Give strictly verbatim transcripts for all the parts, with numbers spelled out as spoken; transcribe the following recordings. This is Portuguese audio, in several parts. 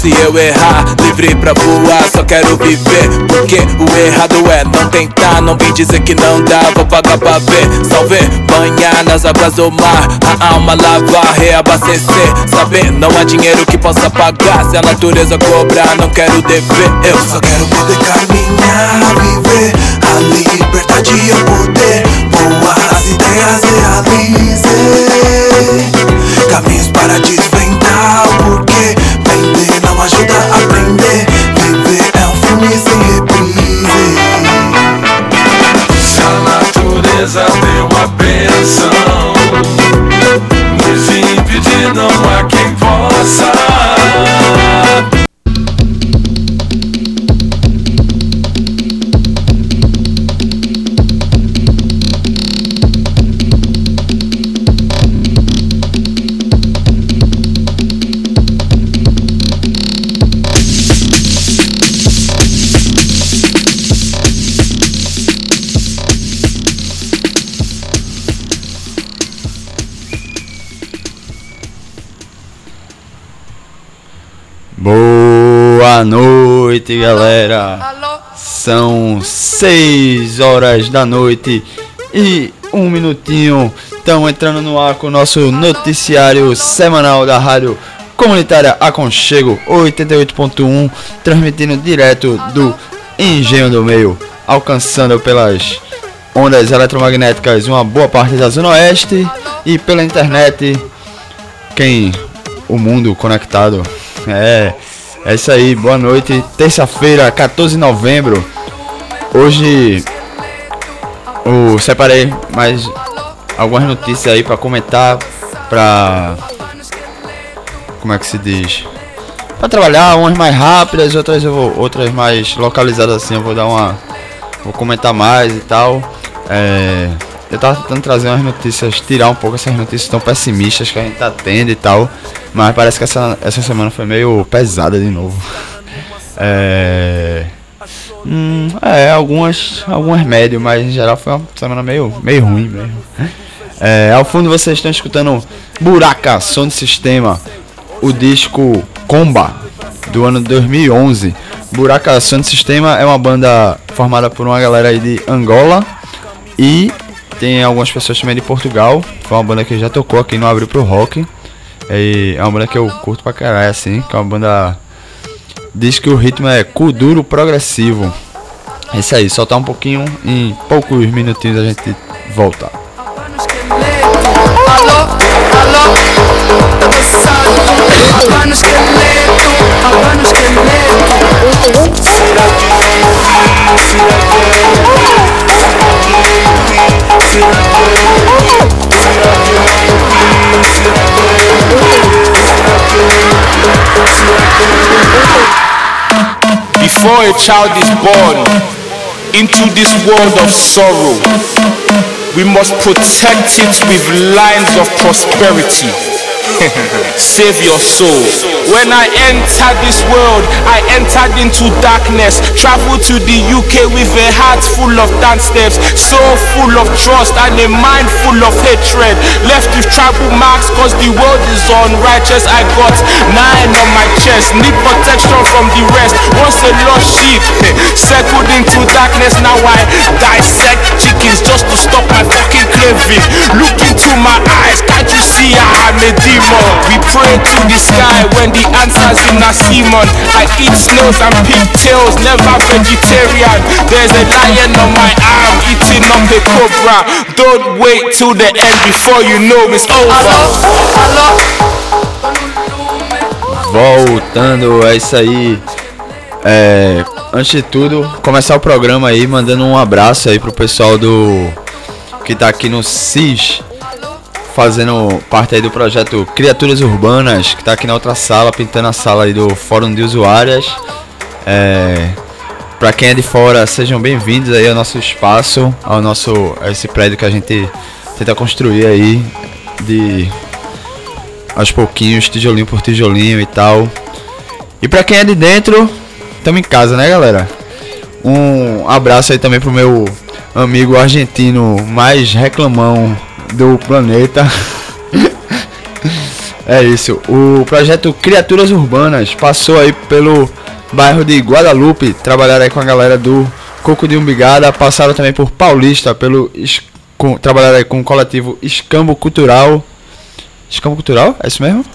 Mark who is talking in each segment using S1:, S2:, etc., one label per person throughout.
S1: se eu errar, livre pra voar, só quero viver. Porque o errado é não tentar, não vem dizer que não dá, vou pagar pra ver. Só ver, banhar nas águas do mar, a alma lavar, reabastecer. Saber, não há dinheiro que possa pagar, se a natureza cobrar, não quero dever. Eu
S2: só quero poder caminhar, viver a liberdade e o poder. Boas ideias realize, caminhos para desvendar. Porque vender não ajuda a aprender, viver é um filme sem reprise.
S3: Se a natureza deu a benção, nos impedir não há quem possa.
S4: Boa noite, galera. São seis horas da noite e um minutinho. Estamos entrando no ar com o nosso noticiário semanal da Rádio Comunitária Aconchego oitenta e oito ponto um, transmitindo direto do Engenho do Meio, alcançando pelas ondas eletromagnéticas uma boa parte da Zona Oeste e pela internet, quem o mundo conectado. É, é isso aí, boa noite, terça-feira, quatorze de novembro. Hoje eu separei mais algumas notícias aí pra comentar, pra... como é que se diz? Pra trabalhar, umas mais rápidas, outras eu vou, outras mais localizadas assim, eu vou dar uma... vou comentar mais e tal. É... Eu tava tentando trazer umas notícias, tirar um pouco essas notícias tão pessimistas que a gente tá tendo e tal. Mas parece que essa, essa semana foi meio pesada de novo. É... Hum, é, algumas, algumas médias, mas em geral foi uma semana meio, meio ruim mesmo. É, ao fundo vocês estão escutando Buraca, som de sistema, o disco Comba, do ano dois mil e onze. Buraca, som de sistema é uma banda formada por uma galera aí de Angola e tem algumas pessoas também de Portugal. Foi uma banda que já tocou aqui no Abril pro Rock. É uma banda que eu curto pra caralho, assim, que é uma banda... diz que o ritmo é kuduro progressivo. É isso aí, soltar um pouquinho, em poucos minutinhos a gente volta.
S5: Before a child is born into this world of sorrow, we must protect it with lines of prosperity. Save your soul. When I entered this world, I entered into darkness. Traveled to the U K with a heart full of dance steps, soul full of trust and a mind full of hatred. Left with tribal marks cause the world is unrighteous. I got nine on my chest, need protection from the rest. Once a lost sheep, circled into darkness. Now I dissect chickens just to stop my fucking craving. Look into my eyes, can't you see I'm a demon? We pray to the sky when the answer's in a seaman. I eat snails and pigtails, never vegetarian. There's a lion on my arm eating up a cobra. Don't wait till the end before you know it's over.
S4: Voltando, é isso aí. É, antes de tudo, começar o programa aí mandando um abraço aí pro pessoal do que tá aqui no C I S, fazendo parte aí do projeto Criaturas Urbanas, que tá aqui na outra sala, pintando a sala aí do Fórum de Usuárias. É, pra quem é de fora, sejam bem-vindos aí ao nosso espaço, ao nosso, a esse prédio que a gente tenta construir aí, de aos pouquinhos, tijolinho por tijolinho e tal. E pra quem é de dentro, tamo em casa, né, galera? Um abraço aí também pro meu amigo argentino mais reclamão do planeta. É isso. O projeto Criaturas Urbanas passou aí pelo bairro de Guadalupe, trabalharam aí com a galera do Coco de Umbigada, passaram também por Paulista, pelo com, trabalharam aí com o coletivo Escambo Cultural. Escambo Cultural? É isso mesmo?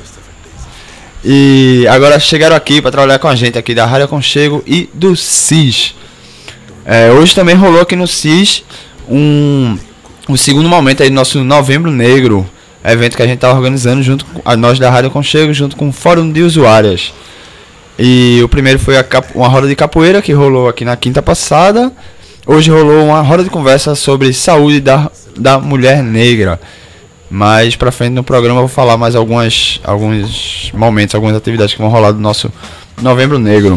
S4: E agora chegaram aqui para trabalhar com a gente aqui da Rádio Aconchego e do C I S. É, hoje também rolou aqui no C I S um, um segundo momento aí do nosso Novembro Negro, evento que a gente está organizando junto com a nós da Rádio Aconchego, junto com o Fórum de Usuárias. E o primeiro foi a capo, uma roda de capoeira que rolou aqui na quinta passada. Hoje rolou uma roda de conversa sobre saúde da, da mulher negra. Mais pra frente no programa eu vou falar mais algumas, alguns momentos, algumas atividades que vão rolar do nosso Novembro Negro.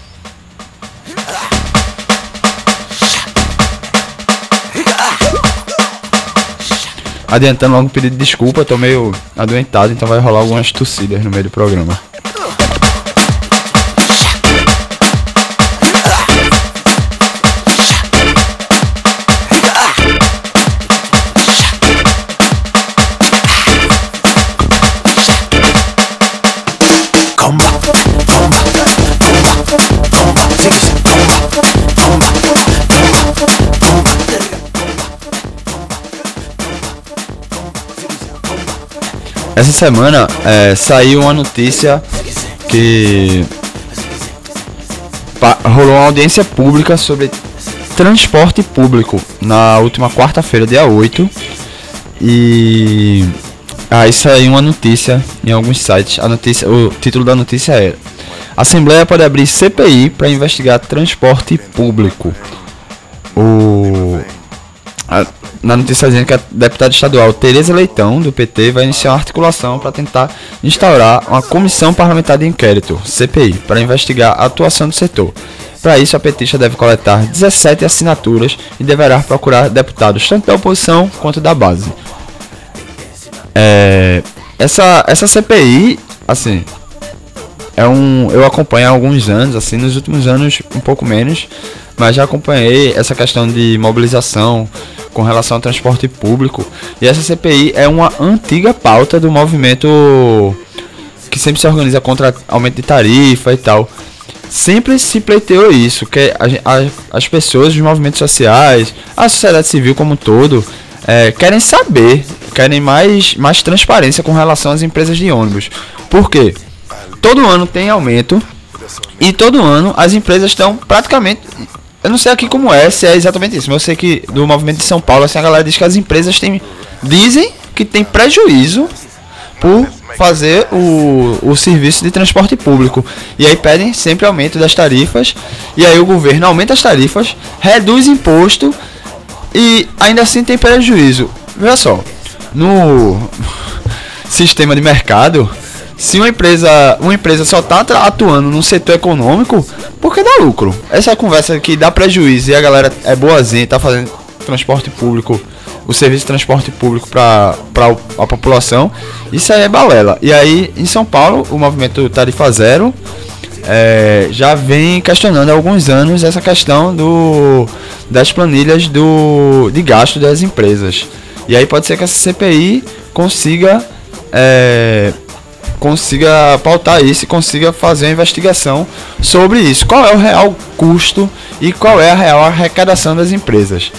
S4: Adiantando logo um pedido de desculpa, eu tô meio adoentado, então vai rolar algumas tossidas no meio do programa. Essa semana é, saiu uma notícia que pa, rolou uma audiência pública sobre transporte público na última quarta-feira, dia oito. E aí saiu uma notícia em alguns sites. A notícia, o título da notícia era: Assembleia pode abrir C P I para investigar transporte público. O... A, na notícia dizendo que a deputada estadual Tereza Leitão, do P T, vai iniciar uma articulação para tentar instaurar uma comissão parlamentar de inquérito, C P I, para investigar a atuação do setor. Para isso, a petista deve coletar dezessete assinaturas e deverá procurar deputados tanto da oposição quanto da base. É, essa, essa C P I, assim, é um, eu acompanho há alguns anos, assim, nos últimos anos um pouco menos, mas já acompanhei essa questão de mobilização com relação ao transporte público. E essa C P I é uma antiga pauta do movimento que sempre se organiza contra aumento de tarifa e tal. Sempre se pleiteou isso, que a, a, as pessoas, os movimentos sociais, a sociedade civil como um todo, é, querem saber, querem mais, mais transparência com relação às empresas de ônibus. Por quê? Todo ano tem aumento e todo ano as empresas estão praticamente... Eu não sei aqui como é, se é exatamente isso, mas eu sei que do movimento de São Paulo, assim, a galera diz que as empresas têm, dizem que tem prejuízo por fazer o, o serviço de transporte público. E aí pedem sempre aumento das tarifas, e aí o governo aumenta as tarifas, reduz imposto e ainda assim tem prejuízo. Veja só, no sistema de mercado, se uma empresa, uma empresa só está atuando no setor econômico, porque dá lucro. Essa conversa que dá prejuízo e a galera é boazinha e está fazendo transporte público, o serviço de transporte público para a população, isso aí é balela. E aí, em São Paulo, o movimento Tarifa Zero é, já vem questionando há alguns anos essa questão do, das planilhas do, de gasto das empresas. E aí pode ser que essa C P I consiga... É, consiga pautar isso e consiga fazer uma investigação sobre isso. Qual é o real custo e qual é a real arrecadação das empresas.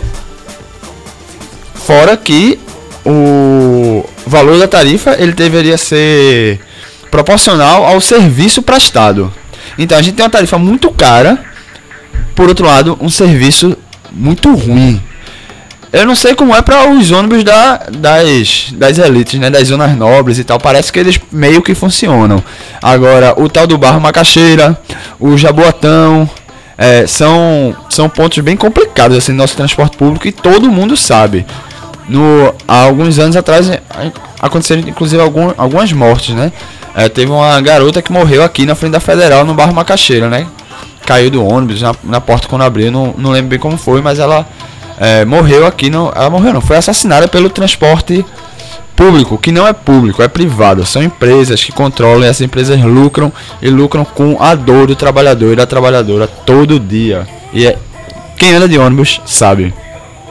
S4: Fora que o valor da tarifa ele deveria ser proporcional ao serviço prestado. Então a gente tem uma tarifa muito cara, por outro lado, um serviço muito ruim. Eu não sei como é para os ônibus da, das, das elites, né, das zonas nobres e tal. Parece que eles meio que funcionam. Agora, o tal do Barra Macaxeira, o Jaboatão, é, são, são pontos bem complicados assim, no nosso transporte público e todo mundo sabe. No, há alguns anos atrás aconteceram inclusive algum, algumas mortes, né? É, teve uma garota que morreu aqui na frente da Federal, no Barra Macaxeira, né? Caiu do ônibus na, na porta quando abriu, não, não lembro bem como foi, mas ela... É, morreu aqui, não, ela morreu não, foi assassinada pelo transporte público, que não é público, é privado, são empresas que controlam e essas empresas lucram e lucram com a dor do trabalhador e da trabalhadora todo dia. E é, quem anda de ônibus sabe.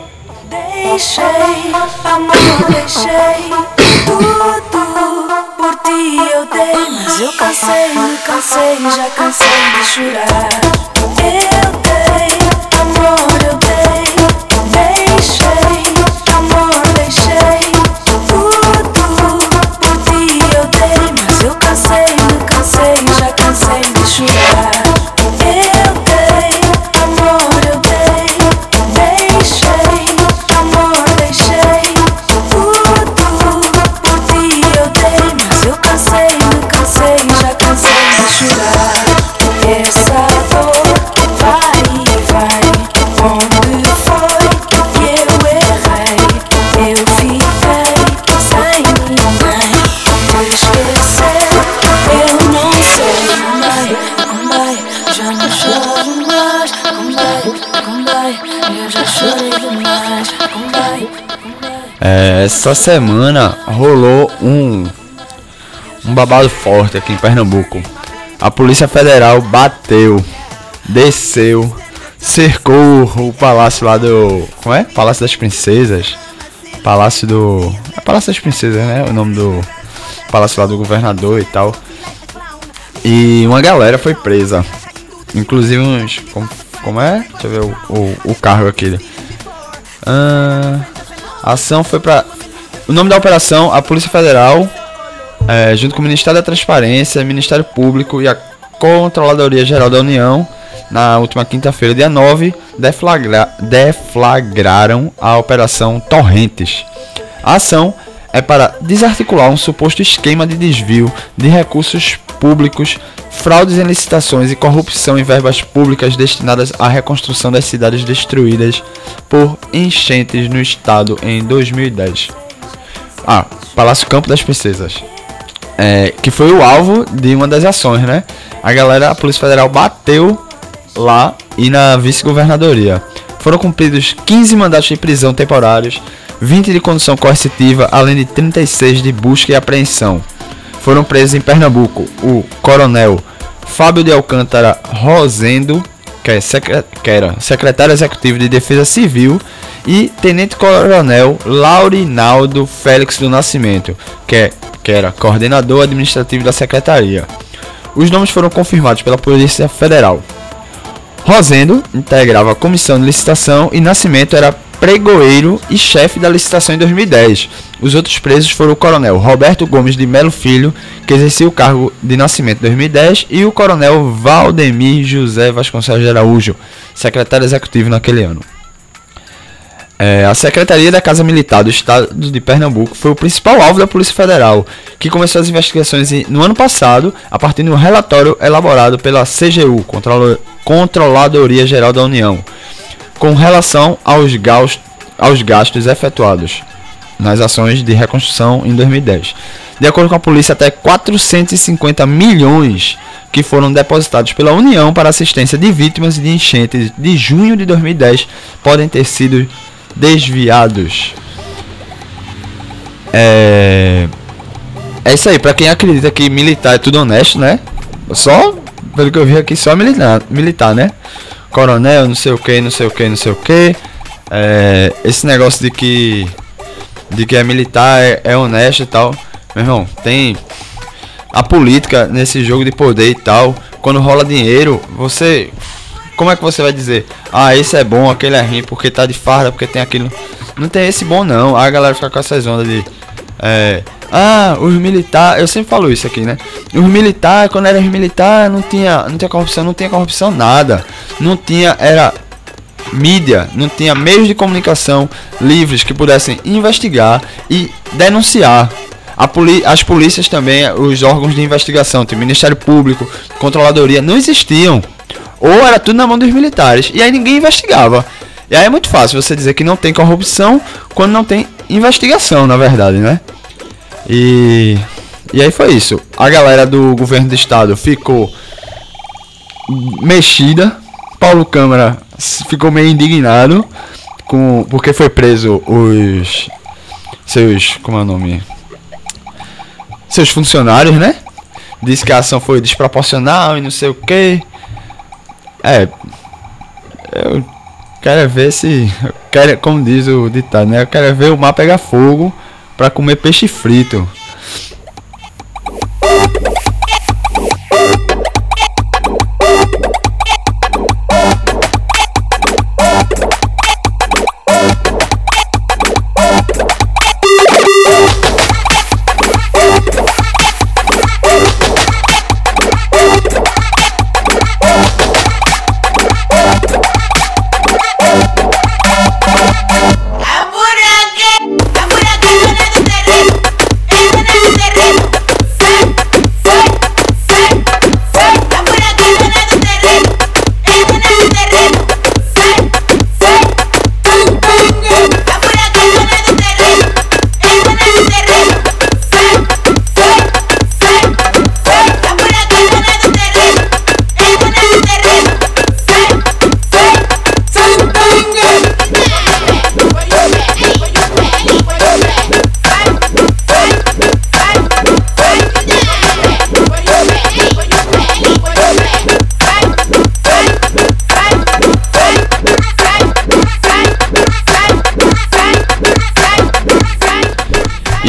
S6: Deixei, amor, deixei tudo por ti eu dei, mas eu cansei, me cansei, já cansei de chorar. Eu dei, amor, eu dei, deixei, amor, deixei tudo. Por ti eu dei, mas eu cansei, me cansei, já cansei de chorar. Eu dei, amor, eu dei, deixei, amor, deixei tudo. Por ti eu dei, mas eu cansei, me cansei, já cansei de chorar. Essa dor vai e vai, onde foi que eu errei? Eu fiquei sem ninguém, me esquecer, eu não sei. Condai, condai, já não choro mais. Condai, condai, eu já chorei demais. Condai, condai.
S4: É, essa semana rolou um, um babado forte aqui em Pernambuco. A Polícia Federal bateu, desceu, cercou o palácio lá do... Como é? Palácio das Princesas. Palácio do... É Palácio das Princesas, né? O nome do palácio lá do governador e tal. E uma galera foi presa. Inclusive uns... Como, como é? Deixa eu ver o, o, o cargo aqui. Ah, a ação foi pra... O nome da operação, a Polícia Federal... É, junto com o Ministério da Transparência, Ministério Público e a Controladoria Geral da União, na última quinta-feira, dia nove, deflagra, deflagraram a Operação Torrentes. A ação é para desarticular um suposto esquema de desvio de recursos públicos, fraudes em licitações e corrupção em verbas públicas destinadas à reconstrução das cidades destruídas por enchentes no estado em dois mil e dez. Ah, Palácio Campo das Princesas. É, que foi o alvo de uma das ações, né? A galera, a Polícia Federal bateu lá e na vice-governadoria. Foram cumpridos quinze mandatos de prisão temporários, vinte de condução coercitiva, além de trinta e seis de busca e apreensão. Foram presos em Pernambuco o coronel Fábio de Alcântara Rosendo, que, é secre- que era secretário executivo de Defesa Civil, e tenente-coronel Laurinaldo Félix do Nascimento, que é que era coordenador administrativo da secretaria. Os nomes foram confirmados pela Polícia Federal. Rosendo integrava a comissão de licitação e Nascimento era pregoeiro e chefe da licitação em dois mil e dez. Os outros presos foram o coronel Roberto Gomes de Melo Filho, que exercia o cargo de Nascimento em dois mil e dez, e o coronel Valdemir José Vasconcelos de Araújo, secretário executivo naquele ano. É, a Secretaria da Casa Militar do Estado de Pernambuco foi o principal alvo da Polícia Federal, que começou as investigações no ano passado, a partir de um relatório elaborado pela C G U, Controladoria Geral da União, com relação aos gastos, aos gastos efetuados nas ações de reconstrução em dois mil e dez. De acordo com a polícia, até quatrocentos e cinquenta milhões que foram depositados pela União para assistência de vítimas de enchentes de junho de dois mil e dez podem ter sido desviados. É, é isso aí, pra quem acredita que militar é tudo honesto, né? Só, pelo que eu vi aqui, só militar, militar, né? Coronel, não sei o que, não sei o que, não sei o que. É, esse negócio de que de que é militar é, é honesto e tal. Meu irmão, tem a política nesse jogo de poder e tal. Quando rola dinheiro, você... Como é que você vai dizer, ah, esse é bom, aquele é ruim, porque tá de farda, porque tem aquilo. Não tem esse bom não. A galera fica com essas ondas de é, ah, os militares, eu sempre falo isso aqui, né? Os militares, quando eram militar, não tinha, não tinha corrupção, não tinha corrupção nada. Não tinha, era mídia, não tinha meios de comunicação livres que pudessem investigar e denunciar. A poli- as polícias também, os órgãos de investigação, tipo Ministério Público, Controladoria, não existiam. Ou era tudo na mão dos militares. E aí ninguém investigava. E aí é muito fácil você dizer que não tem corrupção quando não tem investigação, na verdade, né? E, e aí foi isso. A galera do governo do estado ficou mexida. Paulo Câmara ficou meio indignado com, porque foi preso os seus... Como é o nome? Seus funcionários, né? Disse que a ação foi desproporcional e não sei o que. É, eu quero ver se, eu quero, como diz o ditado, né? Eu quero ver o mar pegar fogo pra comer peixe frito.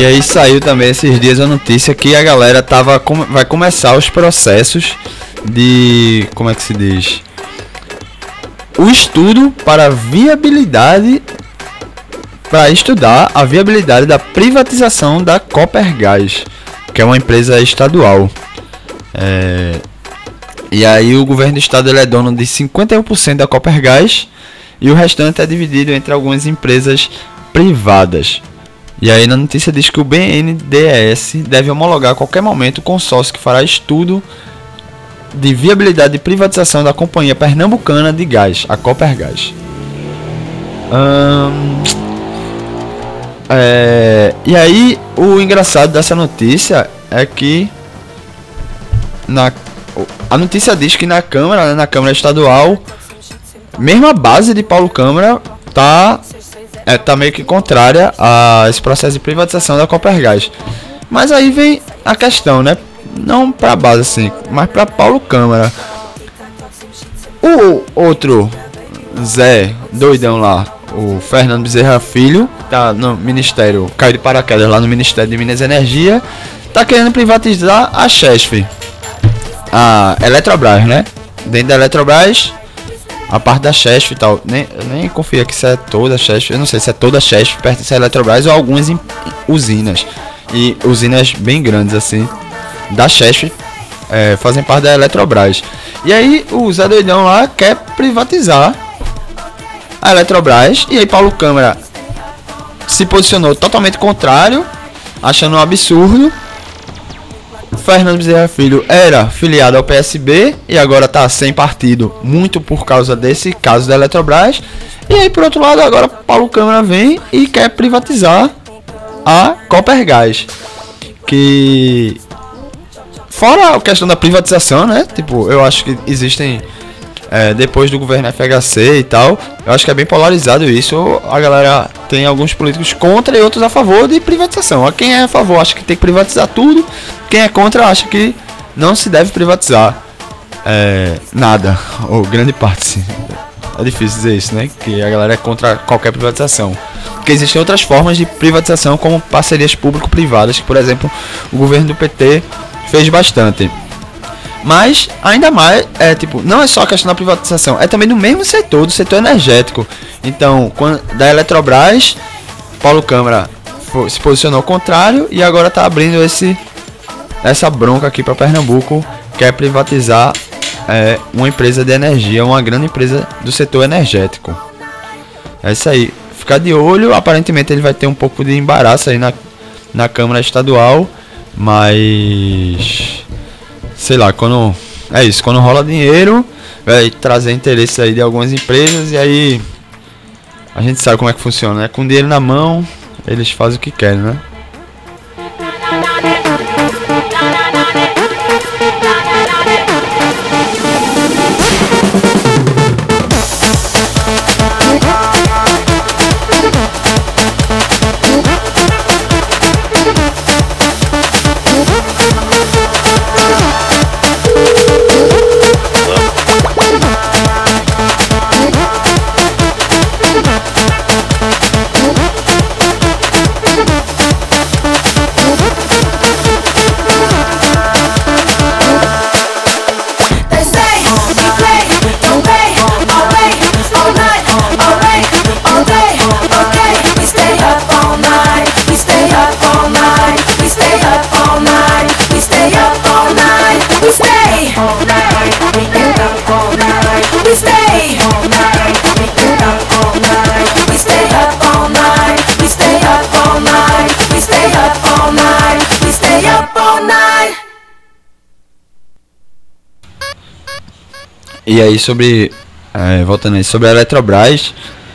S4: E aí saiu também esses dias a notícia que a galera tava com, vai começar os processos de, como é que se diz? O estudo para a viabilidade, para estudar a viabilidade da privatização da Copergás, que é uma empresa estadual. É, e aí o governo do estado ele é dono de cinquenta e um por cento da Copergás e o restante é dividido entre algumas empresas privadas. E aí na notícia diz que o B N D E S deve homologar a qualquer momento o consórcio que fará estudo de viabilidade de privatização da companhia pernambucana de gás, a Copergás. Hum, é, e aí o engraçado dessa notícia é que na, a notícia diz que na Câmara, né, na Câmara Estadual, mesmo a base de Paulo Câmara tá É, tá meio que contrária a esse processo de privatização da Copergás. Mas aí vem a questão, né? Não pra base assim, mas pra Paulo Câmara. O outro Zé doidão lá, o Fernando Bezerra Filho, tá no Ministério, caiu de paraquedas lá no Ministério de Minas e Energia, tá querendo privatizar a Chesf, a Eletrobras, né? Dentro da Eletrobras, a parte da Chesf e tal, nem, nem confio que isso é toda a Chesf, eu não sei se é toda a Chesf pertence à Eletrobras ou algumas in, usinas, e usinas bem grandes assim, da Chesf, é, fazem parte da Eletrobras. E aí o Zé Doidão lá quer privatizar a Eletrobras, e aí Paulo Câmara se posicionou totalmente contrário, achando um absurdo. Fernando Bezerra Filho era filiado ao P S B e agora está sem partido, muito por causa desse caso da Eletrobras. E aí, por outro lado, agora Paulo Câmara vem e quer privatizar a Copergás. Que, fora a questão da privatização, né? Tipo, eu acho que existem, é, depois do governo F H C e tal, eu acho que é bem polarizado isso. A galera tem alguns políticos contra e outros a favor de privatização. Quem é a favor acha que tem que privatizar tudo. Quem é contra acha que não se deve privatizar é, nada, ou grande parte, sim. É difícil dizer isso, né? Que a galera é contra qualquer privatização. Porque existem outras formas de privatização, como parcerias público-privadas, que, por exemplo, o governo do P T fez bastante. Mas, ainda mais, é tipo, não é só a questão da privatização, é também do mesmo setor, do setor energético. Então, quando, da Eletrobras, Paulo Câmara foi, se posicionou ao contrário e agora está abrindo esse... essa bronca aqui para Pernambuco, quer privatizar é, uma empresa de energia, uma grande empresa do setor energético. É isso aí. Ficar de olho, aparentemente ele vai ter um pouco de embaraço aí na, na Câmara Estadual, mas sei lá, quando é isso, quando rola dinheiro, vai trazer interesse aí de algumas empresas e aí a gente sabe como é que funciona, né? Com dinheiro na mão, eles fazem o que querem, né? E aí sobre, é, voltando aí, sobre a Eletrobras,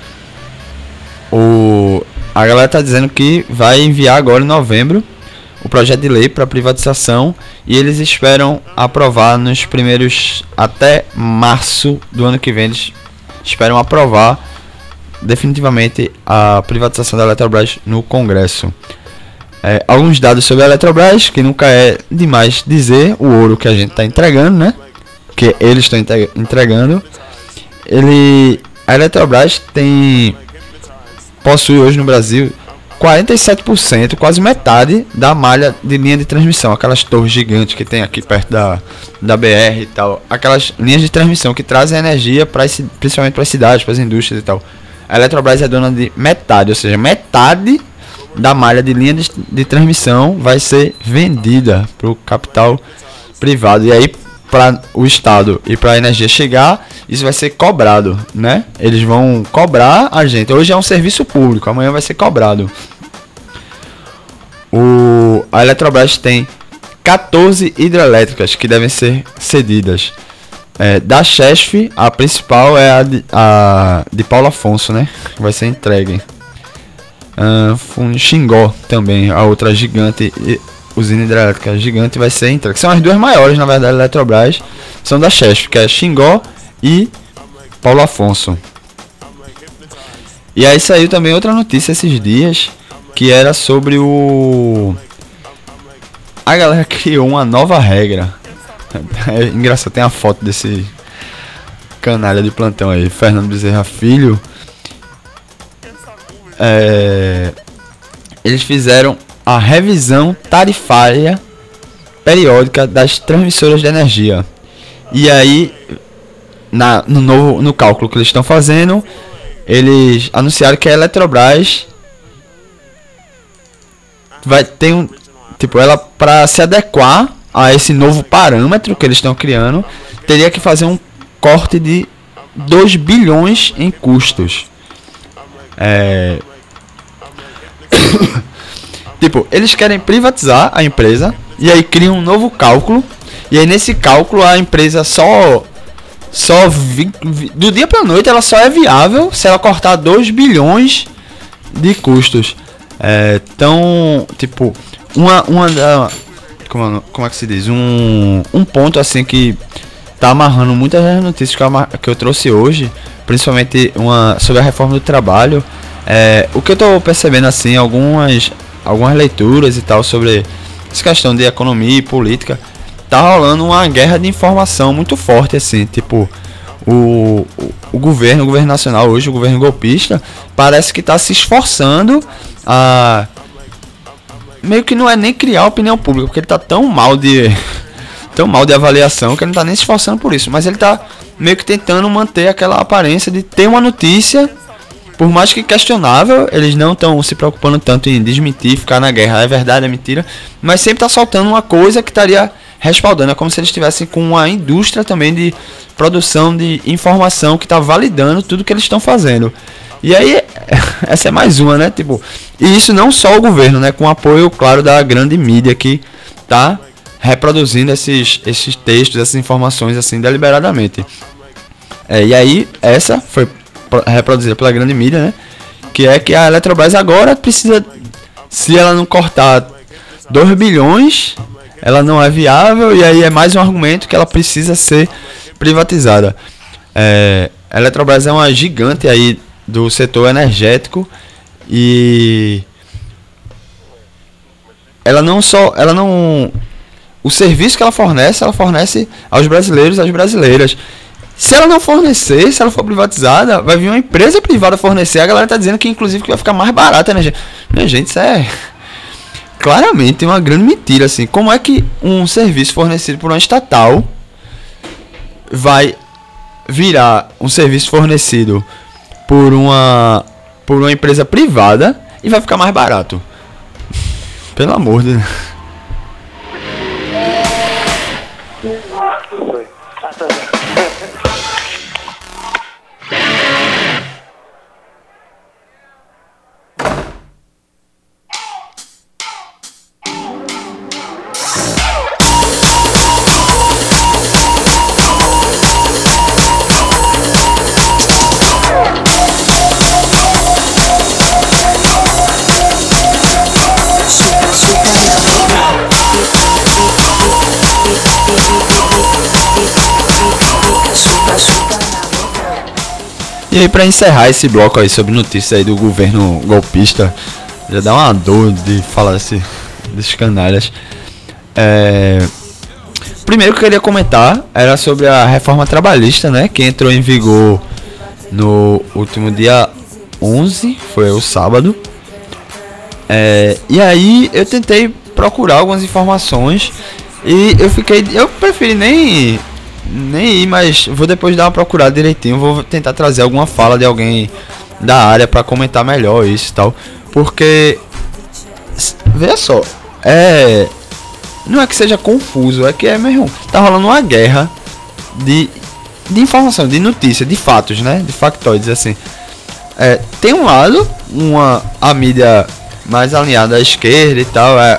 S4: o, a galera tá dizendo que vai enviar agora em novembro o projeto de lei para privatização e eles esperam aprovar nos primeiros, até março do ano que vem, eles esperam aprovar definitivamente a privatização da Eletrobras no Congresso. É, alguns dados sobre a Eletrobras, que nunca é demais dizer, o ouro que a gente está entregando, né? Que eles estão entregando. Ele, a Eletrobras tem, possui hoje no Brasil quarenta e sete por cento, quase metade da malha de linha de transmissão, aquelas torres gigantes que tem aqui perto da, da B R e tal, aquelas linhas de transmissão que trazem energia pra, principalmente para as cidades, para as indústrias e tal. A Eletrobras é dona de metade, ou seja, metade da malha de linha de, de transmissão vai ser vendida para o capital privado. E aí, para o Estado e para a energia chegar, isso vai ser cobrado, né? Eles vão cobrar a gente. Hoje é um serviço público, amanhã vai ser cobrado. O, a Eletrobras tem quatorze hidrelétricas que devem ser cedidas. É, da Chesf, a principal é a de, a de Paulo Afonso, né? Vai ser entregue. Uh, Xingó também, a outra gigante, usina hidrelétrica gigante, vai ser entregue. São as duas maiores, na verdade, da Eletrobras, são da Chesf, que é Xingó e Paulo Afonso. E aí saiu também outra notícia esses dias, que era sobre o... A galera criou uma nova regra. É engraçado, tem a foto desse canalha de plantão aí, Fernando Bezerra Filho. É, eles fizeram a revisão tarifária periódica das transmissoras de energia. E aí, na, no, novo, no cálculo que eles estão fazendo, eles anunciaram que a Eletrobras vai ter um... Tipo, ela, para se adequar a esse novo parâmetro que eles estão criando, teria que fazer um corte de dois bilhões em custos. É... Tipo, eles querem privatizar a empresa e aí criam um novo cálculo. E aí nesse cálculo a empresa só só vi, vi, do dia para noite ela só é viável se ela cortar dois bilhões de custos. É, então, tipo, uma uma da como, como é que se diz? Um um ponto assim que tá amarrando muitas das notícias que eu, que eu trouxe hoje, principalmente uma sobre a reforma do trabalho. É, o que eu tô percebendo assim, algumas algumas leituras e tal sobre essa questão de economia e política, tá rolando uma guerra de informação muito forte assim, tipo o, o, o governo, o governo nacional hoje, o governo golpista, parece que tá se esforçando a meio que não é nem criar opinião pública, porque ele tá tão mal de tão mal de avaliação que ele não tá nem se esforçando por isso, mas ele tá meio que tentando manter aquela aparência de ter uma notícia. Por mais que questionável, eles não estão se preocupando tanto em desmentir, ficar na guerra, é verdade, é mentira, mas sempre tá soltando uma coisa que estaria respaldando. É como se eles estivessem com uma indústria também de produção de informação que tá validando tudo que eles estão fazendo. E aí, essa é mais uma, né? Tipo, e isso não só o governo, né? Com apoio, claro, da grande mídia que tá reproduzindo esses, esses textos, essas informações assim deliberadamente. É, e aí, essa foi reproduzida pela grande mídia, né? Que é que a Eletrobras agora precisa, se ela não cortar dois bilhões, ela não é viável, e aí é mais um argumento que ela precisa ser privatizada. É, a Eletrobras é uma gigante aí do setor energético e ela não só, ela não, o serviço que ela fornece, ela fornece aos brasileiros, às brasileiras. Se ela não fornecer, se ela for privatizada, vai vir uma empresa privada fornecer. A galera tá dizendo que inclusive que vai ficar mais barata a energia. Minha gente, isso é claramente uma grande mentira, assim. Como é que um serviço fornecido por uma estatal vai virar um serviço fornecido por uma por uma empresa privada e vai ficar mais barato? Pelo amor de Deus. E aí, pra encerrar esse bloco aí sobre notícias aí do governo golpista, já dá uma dor de falar desse, desses canalhas. É... Primeiro que eu queria comentar era sobre a reforma trabalhista, né? Que entrou em vigor no último dia onze, foi o sábado. É, e aí eu tentei procurar algumas informações e eu fiquei, eu preferi nem nem ir, mas vou depois dar uma procurada direitinho, vou tentar trazer alguma fala de alguém da área para comentar melhor isso e tal, porque veja só, é não é que seja confuso, é que é mesmo, tá rolando uma guerra de de informação, de notícia, de fatos, né, de factoides assim. É, tem um lado, uma a mídia mais alinhada à esquerda e tal, é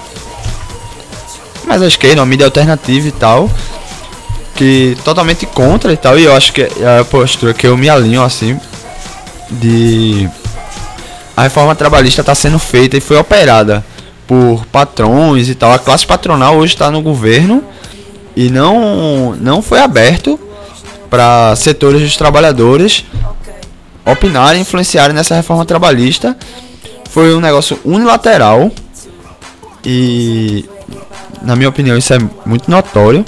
S4: mais à esquerda, uma mídia alternativa e tal, que totalmente contra e tal, e eu acho que é a postura que eu me alinho assim, de a reforma trabalhista está sendo feita e foi operada por patrões e tal, a classe patronal hoje está no governo e não, não foi aberto para setores dos trabalhadores opinarem, influenciarem nessa reforma trabalhista. Foi um negócio unilateral e, na minha opinião, isso é muito notório.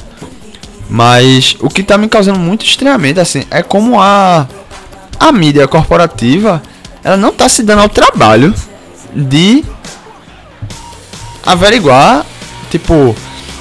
S4: Mas o que tá me causando muito estranhamento assim é como a a mídia corporativa, ela não tá se dando ao trabalho de averiguar, tipo,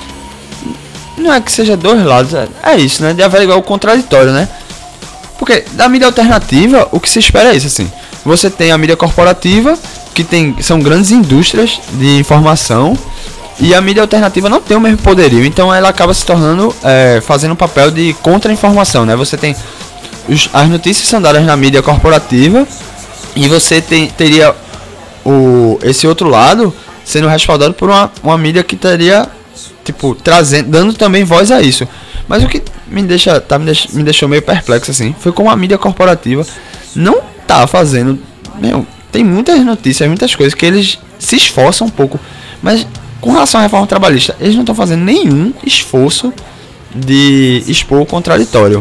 S4: não é que seja dois lados, é, é isso, né, de averiguar o contraditório, né? Porque da mídia alternativa, o que se espera é isso, assim. Você tem a mídia corporativa, que tem, são grandes indústrias de informação, e a mídia alternativa não tem o mesmo poderio, então ela acaba se tornando, é, fazendo um papel de contra-informação, né? Você tem os, as notícias são dadas na mídia corporativa, e você tem, teria o, esse outro lado sendo respaldado por uma, uma mídia que estaria, tipo, trazendo, dando também voz a isso. Mas o que me deixa, tá, me, deix, me deixou meio perplexo assim, foi como a mídia corporativa não tá fazendo, meu, tem muitas notícias, muitas coisas que eles se esforçam um pouco, mas com relação à reforma trabalhista, eles não estão fazendo nenhum esforço de expor o contraditório.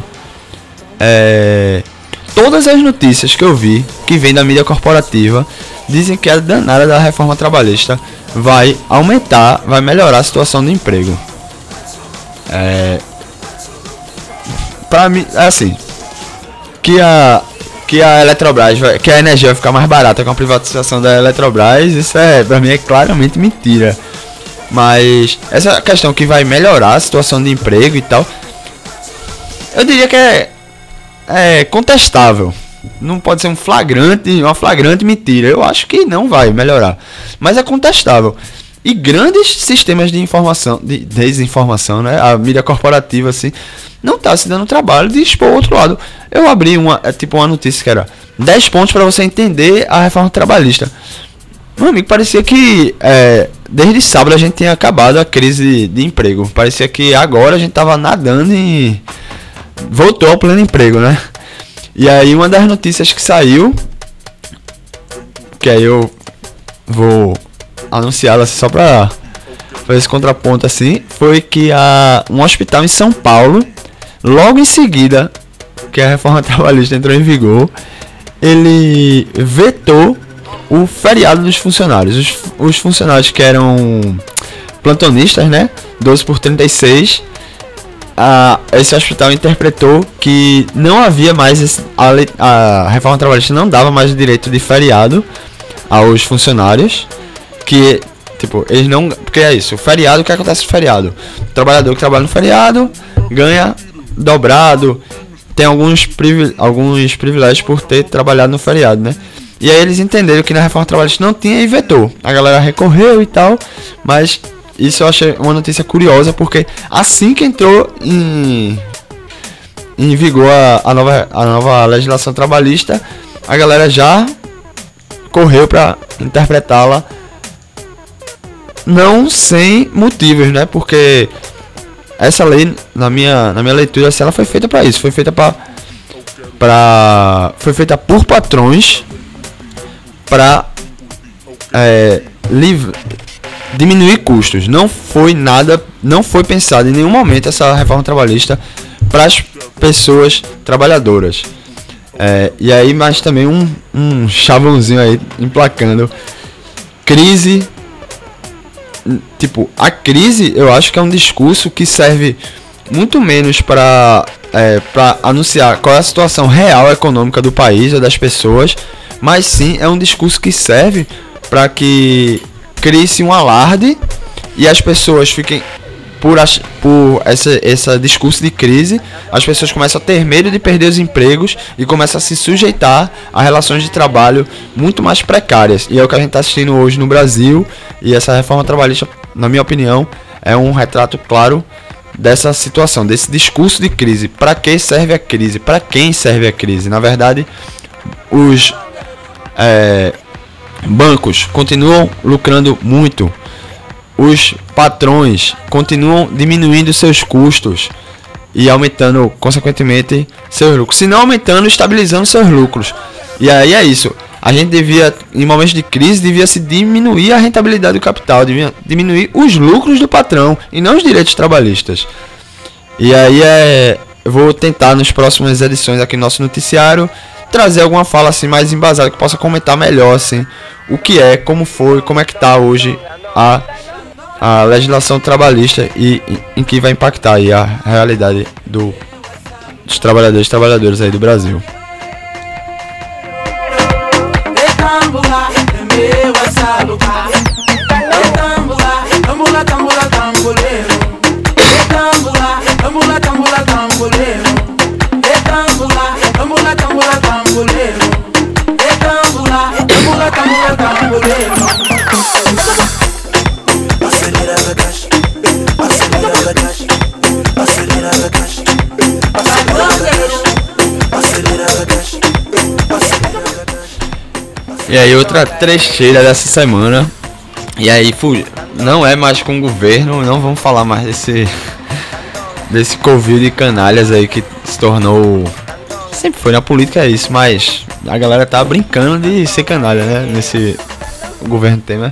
S4: É, todas as notícias que eu vi, que vem da mídia corporativa, dizem que a danada da reforma trabalhista vai aumentar, vai melhorar a situação do emprego. É, pra mim, é assim, que a, que a Eletrobras, vai, que a energia vai ficar mais barata com a privatização da Eletrobras, isso é, pra mim é claramente mentira. Mas essa questão que vai melhorar a situação de emprego e tal, eu diria que é, é contestável. Não pode ser um flagrante, uma flagrante mentira. Eu acho que não vai melhorar, mas é contestável. E grandes sistemas de informação, de desinformação, né? A mídia corporativa assim, não está se dando trabalho de expor o outro lado. Eu abri uma, tipo uma notícia que era dez pontos para você entender a reforma trabalhista. Meu amigo, parecia que é, desde sábado a gente tinha acabado a crise de emprego. Parecia que agora a gente tava nadando e voltou ao pleno emprego, né? E aí uma das notícias que saiu, que aí eu vou anunciá-la só pra fazer esse contraponto assim, foi que a, um hospital em São Paulo, logo em seguida que a reforma trabalhista entrou em vigor, ele vetou o feriado dos funcionários. Os, os funcionários que eram plantonistas, né? doze por trinta e seis. A, esse hospital interpretou que não havia mais esse, a, a reforma trabalhista não dava mais o direito de feriado aos funcionários, que tipo, eles não, porque é isso, o feriado, o que acontece no feriado? O trabalhador que trabalha no feriado ganha dobrado, tem alguns, privile, alguns privilégios por ter trabalhado no feriado, né? E aí eles entenderam que na reforma trabalhista não tinha e vetou. A galera recorreu e tal, mas isso eu achei uma notícia curiosa, porque assim que entrou em, em vigor a, a, nova, a nova legislação trabalhista, a galera já correu para interpretá-la não sem motivos, né? Porque essa lei, na minha, na minha leitura, ela foi feita para isso, foi feita para para foi feita por patrões para é, livre, diminuir custos. Não foi nada, não foi pensado em nenhum momento essa reforma trabalhista para as pessoas trabalhadoras. É, e aí, mais também um, um chavãozinho aí emplacando crise. Tipo, a crise eu acho que é um discurso que serve muito menos para é, para anunciar qual é a situação real econômica do país ou das pessoas, mas sim é um discurso que serve para que crie-se um alarde e as pessoas fiquem por, ach- por essa, esse discurso de crise, as pessoas começam a ter medo de perder os empregos e começam a se sujeitar a relações de trabalho muito mais precárias. E é o que a gente está assistindo hoje no Brasil, e essa reforma trabalhista, na minha opinião, é um retrato claro dessa situação, desse discurso de crise. Para que serve a crise? Para quem serve a crise? Na verdade, os é, bancos continuam lucrando muito, os patrões continuam diminuindo seus custos e aumentando, consequentemente, seus lucros. Se não aumentando, estabilizando seus lucros. E aí é isso. A gente devia, em momentos de crise, devia se diminuir a rentabilidade do capital, devia diminuir os lucros do patrão e não os direitos trabalhistas. E aí é, eu vou tentar nas próximas edições aqui no nosso noticiário trazer alguma fala assim mais embasada que possa comentar melhor assim o que é, como foi, como é que tá hoje a a legislação trabalhista e em, em que vai impactar aí a realidade do, dos trabalhadores e trabalhadoras aí do Brasil. E aí outra trecheira dessa semana. E aí não é mais com o governo, não vamos falar mais desse desse Covid de canalhas aí que se tornou, sempre foi na política, é isso, mas a galera tá brincando de ser canalha, né, nesse governo Temer.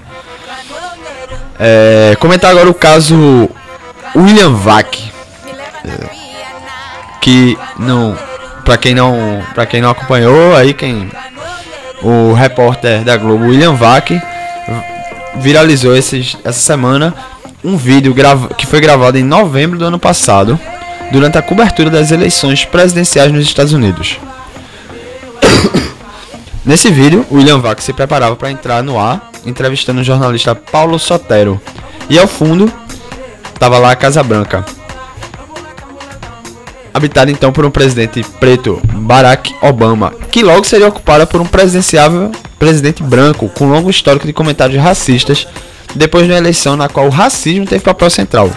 S4: É, comentar agora o caso William Vac, que não, para quem não, para quem não acompanhou aí, quem o repórter da Globo William Vac viralizou esses, essa semana um vídeo grava, que foi gravado em novembro do ano passado, durante a cobertura das eleições presidenciais nos Estados Unidos. Nesse vídeo, William Vac se preparava para entrar no ar, entrevistando o jornalista Paulo Sotero. E ao fundo, estava lá a Casa Branca, habitada então por um presidente preto, Barack Obama, que logo seria ocupada por um presidenciável presidente branco, com longo histórico de comentários racistas, depois de uma eleição na qual o racismo teve papel central.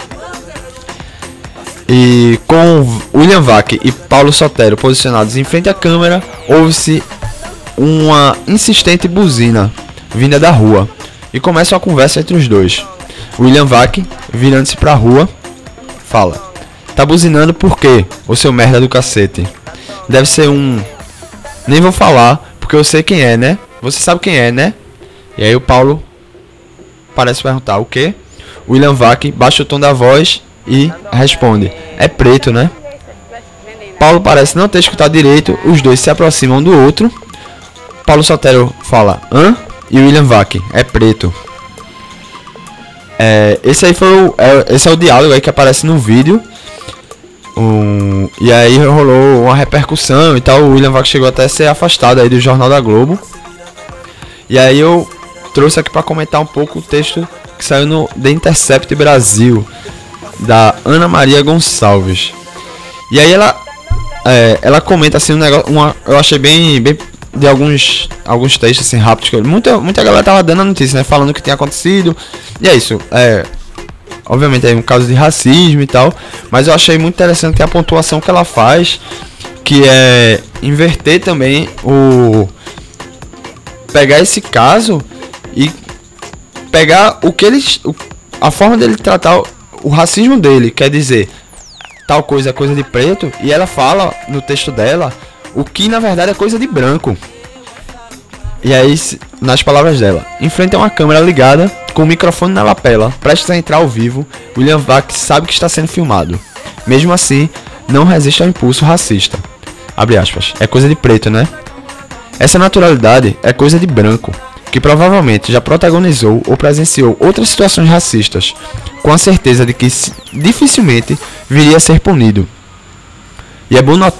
S4: E com William Vac e Paulo Sotero posicionados em frente à câmera, houve-se uma insistente buzina vinda da rua, e começa uma conversa entre os dois. William Vac, virando-se para a rua, fala: "Tá buzinando por quê, ô seu merda do cacete? Deve ser um... Nem vou falar, porque eu sei quem é, né? Você sabe quem é, né?" E aí o Paulo parece perguntar: "O quê?" William Vac baixa o tom da voz e responde: "É preto, né?" Paulo parece não ter escutado direito, os dois se aproximam do outro. Paulo Sotero fala: "Hã?" E William Vac: "É preto." É, esse aí foi o, é, esse é o diálogo aí que aparece no vídeo. Um, e aí rolou uma repercussão e tal. O William Vac chegou até a ser afastado aí do Jornal da Globo. E aí eu trouxe aqui para comentar um pouco o texto que saiu no The Intercept Brasil, da Ana Maria Gonçalves. E aí ela é, ela comenta assim um negócio, uma, eu achei bem, bem de alguns alguns textos assim rápidos, que muita muita galera tava dando a notícia, né, falando o que tinha acontecido. E é isso, é obviamente é um caso de racismo e tal, mas eu achei muito interessante a pontuação que ela faz, que é inverter também o... pegar esse caso e pegar o que eles... a forma dele tratar o, o racismo dele, quer dizer, tal coisa é coisa de preto, e ela fala no texto dela o que na verdade é coisa de branco. E aí, nas palavras dela: "Em frente a uma câmera ligada, com o microfone na lapela, prestes a entrar ao vivo, William Vac sabe que está sendo filmado. Mesmo assim, não resiste ao impulso racista." Abre aspas. "É coisa de preto, né? Essa naturalidade é coisa de branco, que provavelmente já protagonizou ou presenciou outras situações racistas, com a certeza de que dificilmente viria a ser punido. E é bom notar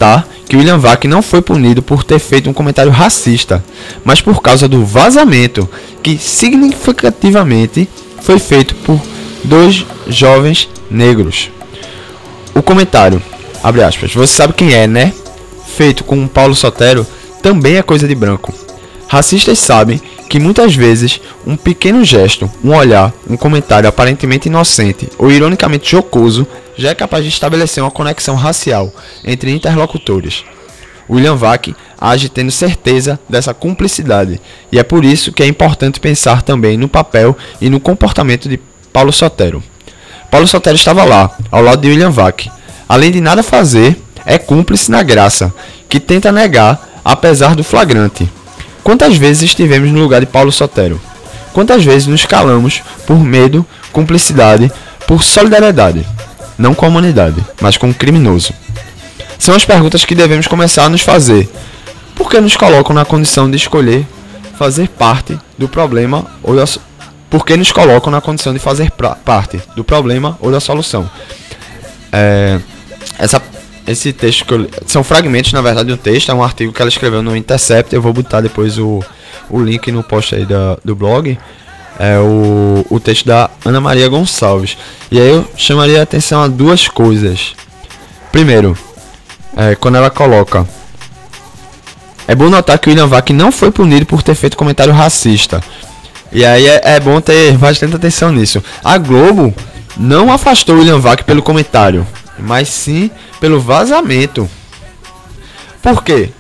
S4: que William Vac não foi punido por ter feito um comentário racista, mas por causa do vazamento que significativamente foi feito por dois jovens negros. O comentário, abre aspas, você sabe quem é, né? Feito com Paulo Sotero, também é coisa de branco. Racistas sabem que muitas vezes um pequeno gesto, um olhar, um comentário aparentemente inocente ou ironicamente jocoso já é capaz de estabelecer uma conexão racial entre interlocutores. William Vac age tendo certeza dessa cumplicidade, e é por isso que é importante pensar também no papel e no comportamento de Paulo Sotero. Paulo Sotero estava lá, ao lado de William Vac. Além de nada fazer, é cúmplice na graça, que tenta negar apesar do flagrante. Quantas vezes estivemos no lugar de Paulo Sotero? Quantas vezes nos calamos por medo, cumplicidade, por solidariedade? Não com a humanidade, mas com o criminoso. São as perguntas que devemos começar a nos fazer. Por que nos colocam na condição de escolher fazer parte do problema ou da so- Por que nos colocam na condição de fazer pra- parte do problema ou da solução? É, essa, esse texto que eu li, são fragmentos, na verdade, do texto. É um artigo que ela escreveu no Intercept. Eu vou botar depois o, o link no post aí da, do blog. É o, o texto da Ana Maria Gonçalves. E aí eu chamaria a atenção a duas coisas. Primeiro, é, quando ela coloca: é bom notar que William Vac não foi punido por ter feito comentário racista. E aí é, é bom ter bastante atenção nisso. A Globo não afastou William Vac pelo comentário, mas sim pelo vazamento. Por quê?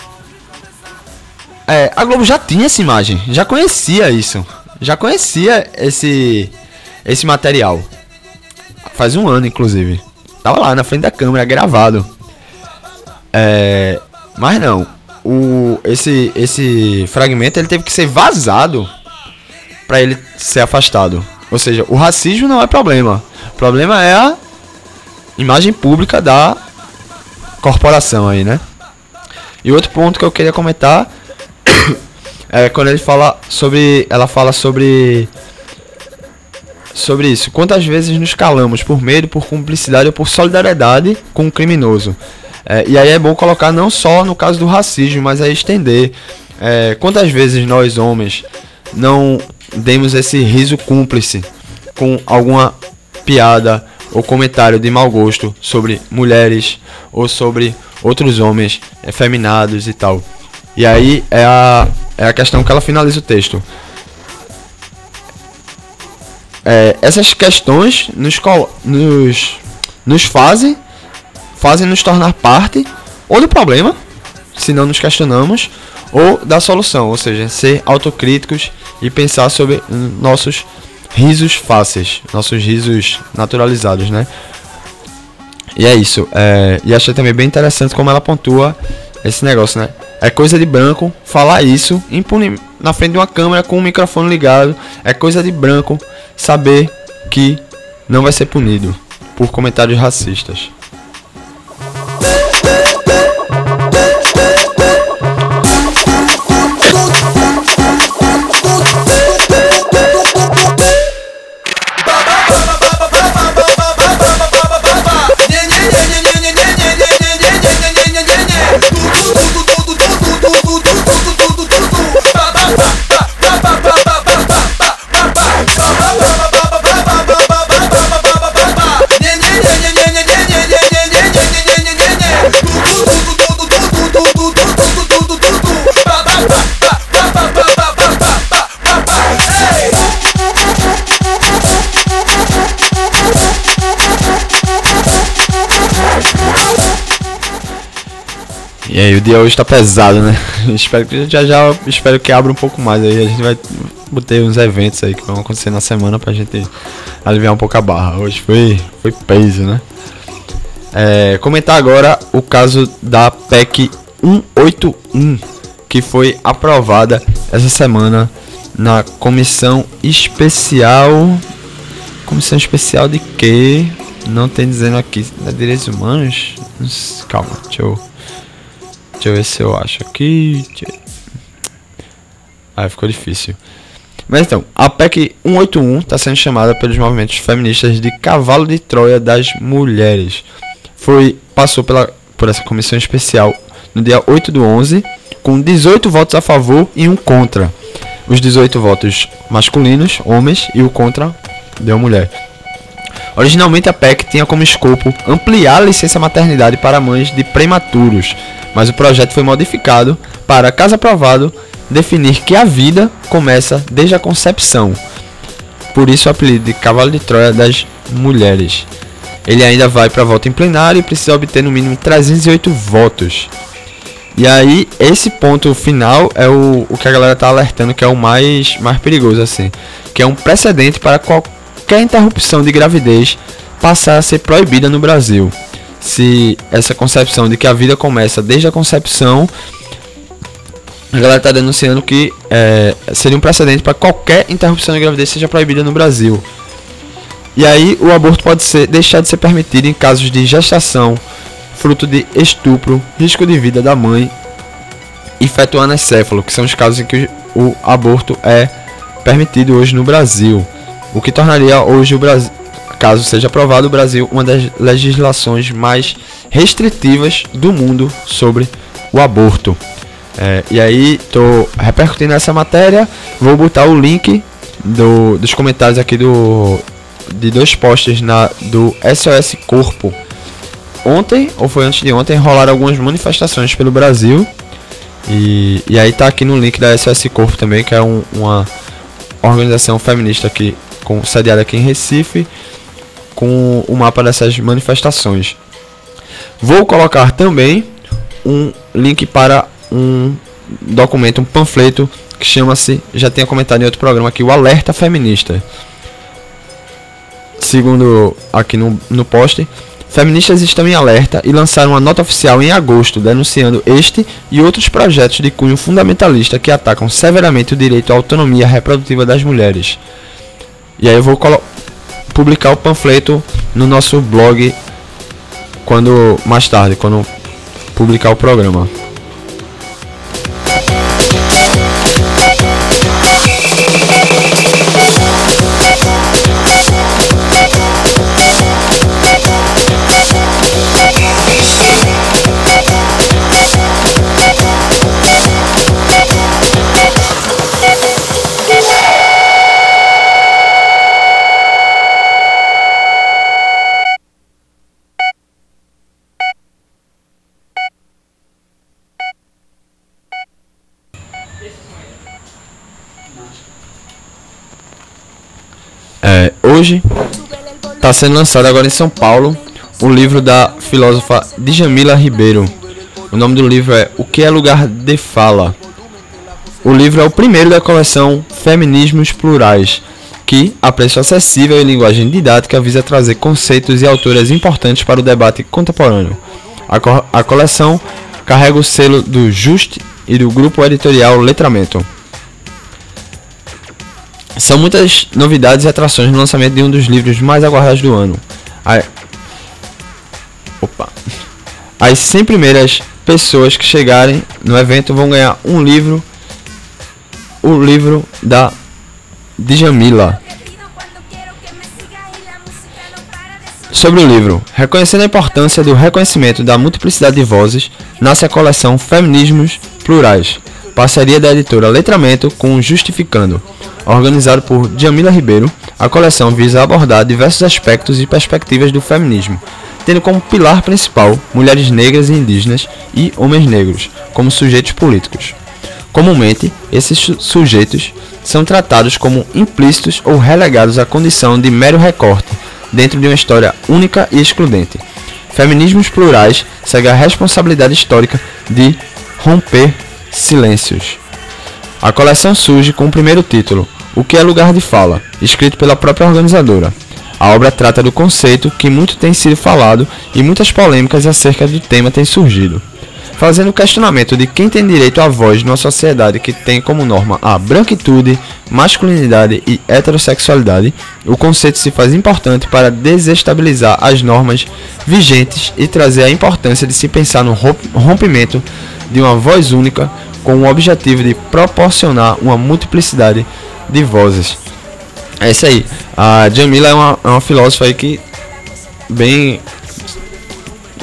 S4: É, a Globo já tinha essa imagem, já conhecia isso. Já conhecia esse, esse material. Faz um ano, inclusive. Tava lá na frente da câmera, gravado. É, mas não. O, esse, esse fragmento ele teve que ser vazado para ele ser afastado. Ou seja, o racismo não é problema. O problema é a imagem pública da corporação aí, né? E outro ponto que eu queria comentar é quando ele fala sobre, ela fala sobre sobre isso. Quantas vezes nos calamos por medo, por cumplicidade ou por solidariedade com o criminoso? É, e aí é bom colocar não só no caso do racismo, mas aí estender. É, quantas vezes nós homens não demos esse riso cúmplice com alguma piada ou comentário de mau gosto sobre mulheres ou sobre outros homens efeminados e tal. E aí é a, é a questão que ela finaliza o texto. É, essas questões nos, nos, nos fazem, fazem nos tornar parte ou do problema, se não nos questionamos, ou da solução, ou seja, ser autocríticos e pensar sobre nossos risos fáceis, nossos risos naturalizados, né? E é isso. É, e achei também bem interessante como ela pontua esse negócio, né? É coisa de branco falar isso impune, na frente de uma câmera com o microfone ligado. É coisa de branco saber que não vai ser punido por comentários racistas. E aí o dia hoje tá pesado, né? Espero que já já espero que abra um pouco mais aí. A gente vai botar uns eventos aí que vão acontecer na semana pra gente aliviar um pouco a barra. Hoje foi, foi peso, né? É, comentar agora o caso da P E C cento e oitenta e um, que foi aprovada essa semana na Comissão Especial. Comissão Especial de quê? Não tem dizendo aqui. Da Direitos Humanos? Calma, deixa eu. Deixa eu ver se eu acho aqui. Ah, ficou difícil. Mas então, a P E C cento e oitenta e um está sendo chamada pelos movimentos feministas de cavalo de Troia das mulheres. Foi, passou pela por essa comissão especial no dia oito do onze, com dezoito votos a favor e um contra. Os dezoito votos masculinos, homens, e o contra deu mulher. Originalmente a P E C tinha como escopo ampliar a licença maternidade para mães de prematuros, mas o projeto foi modificado para, caso aprovado, definir que a vida começa desde a concepção. Por isso o apelido de cavalo de Troia das mulheres. Ele ainda vai para voto em plenário e precisa obter no mínimo trezentos e oito votos. E aí, esse ponto final é o, o que a galera tá alertando que é o mais, mais perigoso, assim. Que é um precedente para qualquer interrupção de gravidez passar a ser proibida no Brasil. Se essa concepção de que a vida começa desde a concepção, a galera tá denunciando que é, seria um precedente para qualquer interrupção de gravidez seja proibida no Brasil. E aí, o aborto pode ser, deixar de ser permitido em casos de gestação, fruto de estupro, risco de vida da mãe e feto anencefalo, que são os casos em que o aborto é permitido hoje no Brasil, o que tornaria hoje o Brasil, caso seja aprovado, o Brasil uma das legislações mais restritivas do mundo sobre o aborto. É, e aí, tô repercutindo essa matéria, vou botar o link do, dos comentários aqui do, de dois posts na, do S O S Corpo. Ontem, ou foi antes de ontem, rolaram algumas manifestações pelo Brasil. E, e aí tá aqui no link da S O S Corpo também, que é um, uma organização feminista aqui, com, sediada aqui em Recife, com o mapa dessas manifestações. Vou colocar também um link para um documento, um panfleto, que chama-se, já tinha comentado em outro programa aqui, o Alerta Feminista. Segundo aqui no, no post, feministas estão em alerta e lançaram uma nota oficial em agosto denunciando este e outros projetos de cunho fundamentalista que atacam severamente o direito à autonomia reprodutiva das mulheres. E aí eu vou publicar o panfleto no nosso blog quando mais tarde, quando publicar o programa. É, hoje está sendo lançado agora em São Paulo o livro da filósofa Djamila Ribeiro. O nome do livro é O que é Lugar de Fala. O livro é o primeiro da coleção Feminismos Plurais, que, a preço acessível e linguagem didática, visa trazer conceitos e autoras importantes para o debate contemporâneo. A, co- a coleção carrega o selo do Just e do grupo editorial Letramento. São muitas novidades e atrações no lançamento de um dos livros mais aguardados do ano. A... Opa. As cem primeiras pessoas que chegarem no evento vão ganhar um livro, o livro da Djamila. Sobre o livro, reconhecendo a importância do reconhecimento da multiplicidade de vozes, nasce a coleção Feminismos Plurais, parceria da editora Letramento com Justificando. Organizado por Djamila Ribeiro, a coleção visa abordar diversos aspectos e perspectivas do feminismo, tendo como pilar principal mulheres negras e indígenas e homens negros como sujeitos políticos. Comumente, esses su- sujeitos são tratados como implícitos ou relegados à condição de mero recorte dentro de uma história única e excludente. Feminismos Plurais segue a responsabilidade histórica de romper silêncios. A coleção surge com o primeiro título, O que é Lugar de Fala, escrito pela própria organizadora. A obra trata do conceito que muito tem sido falado e muitas polêmicas acerca do tema têm surgido, fazendo o questionamento de quem tem direito à voz numa sociedade que tem como norma a branquitude, masculinidade e heterossexualidade. O conceito se faz importante para desestabilizar as normas vigentes e trazer a importância de se pensar no rompimento de uma voz única com o objetivo de proporcionar uma multiplicidade de vozes. É isso aí. A Djamila é uma, é uma filósofa aí que bem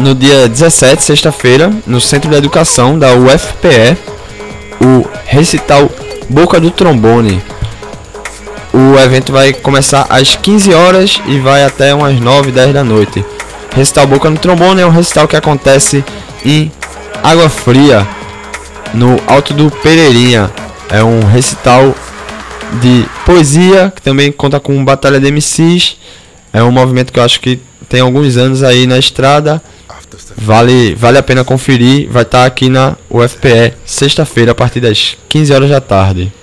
S4: no dia dezessete, sexta-feira, no Centro de Educação da U F P E, o recital Boca do Trombone. O evento vai começar às quinze horas e vai até umas nove, dez da noite. Recital Boca do Trombone é um recital que acontece em Água Fria, no Alto do Pereirinha. É um recital de poesia que também conta com batalha de M Cs. É um movimento que eu acho que tem alguns anos aí na estrada. Vale, vale a pena conferir. Vai estar aqui na U F P E sexta-feira a partir das quinze horas da tarde.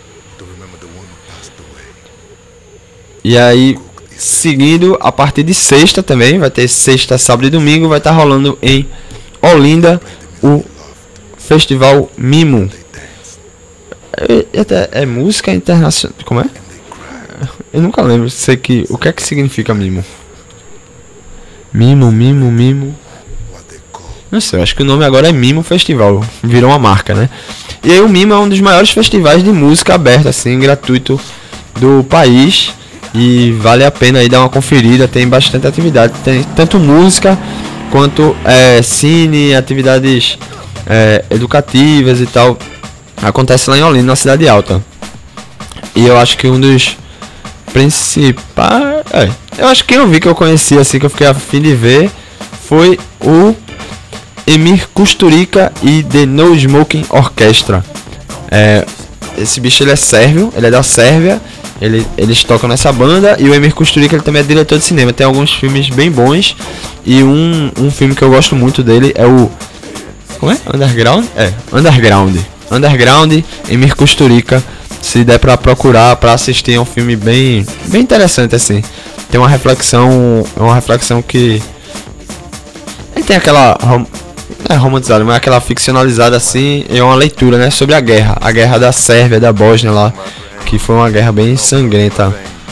S4: E aí, seguindo, a partir de sexta também, vai ter sexta, sábado e domingo, vai estar rolando em Olinda o Festival Mimo. É, é música internacional. Como é? Eu nunca lembro. Sei que, o que é que significa Mimo? Mimo, Mimo, Mimo. Não sei, eu acho que o nome agora é Mimo Festival. Virou uma marca, né? E aí o Mimo é um dos maiores festivais de música aberta, assim, gratuito do país. E vale a pena aí dar uma conferida. Tem bastante atividade. Tem tanto música quanto é, cine, atividades é, educativas e tal. Acontece lá em Olinda, na Cidade Alta. E eu acho que um dos principais... É, eu acho que eu vi que eu conhecia, assim, que eu fiquei a fim de ver, foi o Emir Kusturica e The No Smoking Orchestra. É, esse bicho ele é sérvio, ele é da Sérvia. Ele, eles tocam nessa banda. E o Emir Kusturica ele também é diretor de cinema. Tem alguns filmes bem bons. E um, um filme que eu gosto muito dele é o... Como é? Underground? É, Underground. Underground, Emir Kusturica. Se der pra procurar, pra assistir, é um filme bem, bem interessante, assim. Tem uma reflexão, uma reflexão que... Ele tem aquela... Rom... Não é romantizada, mas é aquela ficcionalizada, assim. É uma leitura, né, sobre a guerra. A guerra da Sérvia, da Bósnia lá. Que foi uma guerra bem sangrenta.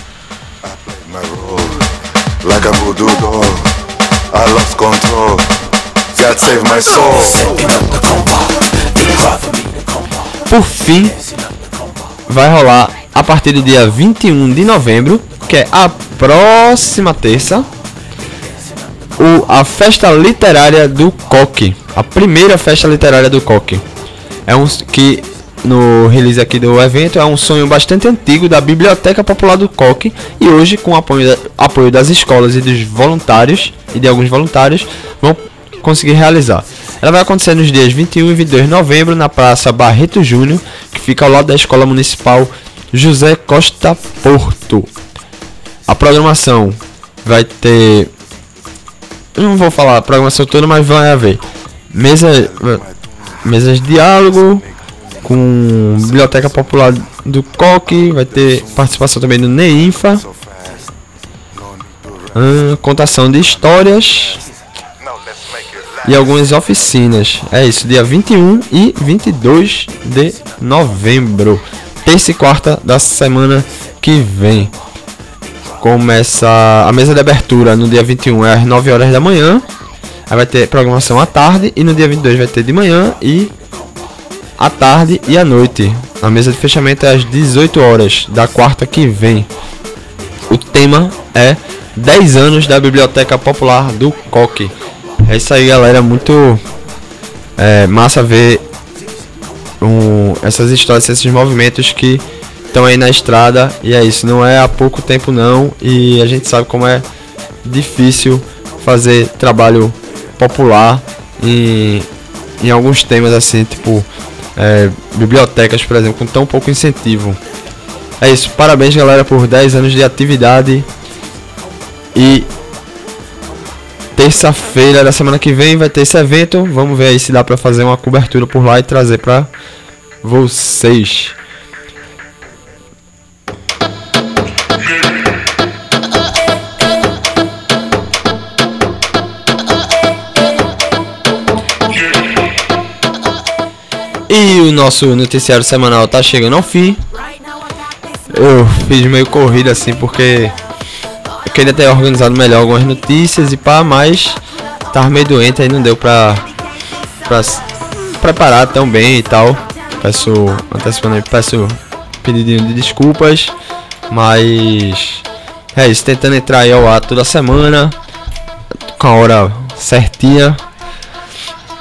S4: Por fim, vai rolar a partir do dia vinte e um de novembro, que é a próxima terça, o, a festa literária do Coque. A primeira festa literária do Coque. É um que... No release aqui do evento, é um sonho bastante antigo da Biblioteca Popular do Coque e hoje, com o apoio, da, apoio das escolas e dos voluntários e de alguns voluntários, vão conseguir realizar. Ela vai acontecer nos dias vinte e um e vinte e dois de novembro na Praça Barreto Júnior, que fica ao lado da Escola Municipal José Costa Porto. A programação vai ter... Eu não vou falar a programação toda, mas vai haver mesa, mesas de diálogo com Biblioteca Popular do Coque, vai ter participação também do NEINFA, hum, contação de histórias e algumas oficinas. É isso, dia vinte e um e vinte e dois de novembro, terça e quarta da semana que vem. Começa a mesa de abertura no dia vinte e um, é às nove horas da manhã. Aí vai ter programação à tarde, e no dia vinte e dois vai ter de manhã e à tarde e à noite. A mesa de fechamento é às dezoito horas da quarta que vem. O tema é dez anos da Biblioteca Popular do Coque. É isso aí, galera. Muito é, massa ver um, essas histórias, esses movimentos que estão aí na estrada. E é isso, não é há pouco tempo não. E a gente sabe como é difícil fazer trabalho popular em, em alguns temas assim, tipo É, bibliotecas, por exemplo, com tão pouco incentivo. É isso, parabéns galera por dez anos de atividade. E terça-feira da semana que vem vai ter esse evento. Vamos ver aí se dá pra fazer uma cobertura por lá e trazer pra vocês. E o nosso noticiário semanal tá chegando ao fim. Eu fiz meio corrida assim porque eu queria ter organizado melhor algumas notícias e pá, mas tava meio doente aí, não deu pra, pra preparar tão bem e tal. Peço antecipando aí, peço pedidinho de desculpas, mas é isso, tentando entrar aí ao ar toda semana com a hora certinha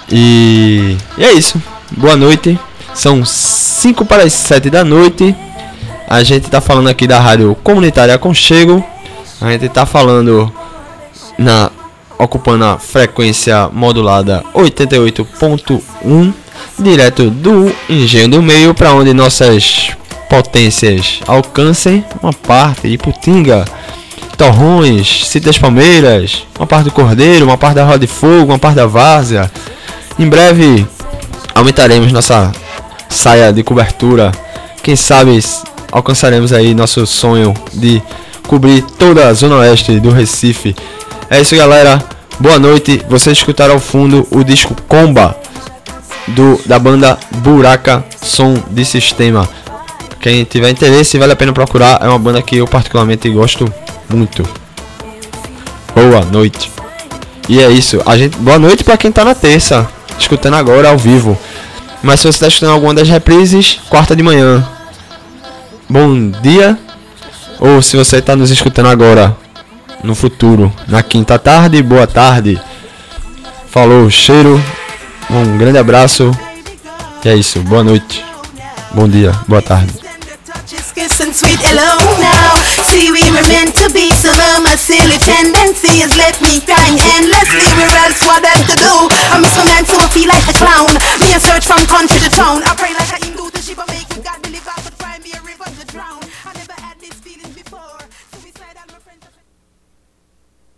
S4: E, e é isso. Boa noite. São cinco para as sete da noite. A gente tá falando aqui da Rádio Comunitária Aconchego. A gente tá falando na ocupando a frequência modulada oitenta e oito ponto um, direto do Engenho do Meio, para onde nossas potências alcancem uma parte de Iputinga, Torrões, Sítio das Palmeiras, uma parte do Cordeiro, uma parte da Roda de Fogo, uma parte da Várzea. Em breve aumentaremos nossa saia de cobertura. Quem sabe alcançaremos aí nosso sonho de cobrir toda a zona oeste do Recife. É isso, galera. Boa noite. Vocês escutaram ao fundo o disco Comba do, da banda Buraca Som de Sistema. Quem tiver interesse, vale a pena procurar. É uma banda que eu particularmente gosto muito. Boa noite. E é isso. A gente, boa noite para quem tá na terça, escutando agora ao vivo. Mas se você está escutando alguma das reprises, quarta de manhã, bom dia. Ou se você está nos escutando agora, no futuro, na quinta tarde, boa tarde. Falou, cheiro, um grande abraço. E é isso, boa noite, bom dia, boa tarde.
S7: Kiss and sweet hello now. See, we were meant to be, so now my silly tendency is let me crying endlessly. Where else what else to do? I miss my man, so I feel like a clown. Me a search from country to town.